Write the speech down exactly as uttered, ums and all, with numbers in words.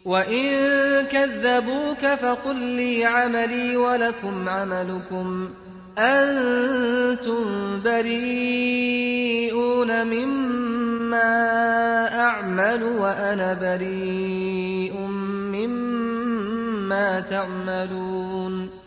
وإن كذبوك فقل لي عملي ولكم عملكم أنتم بريئون مما أعمل وأنا بريء مما تعملون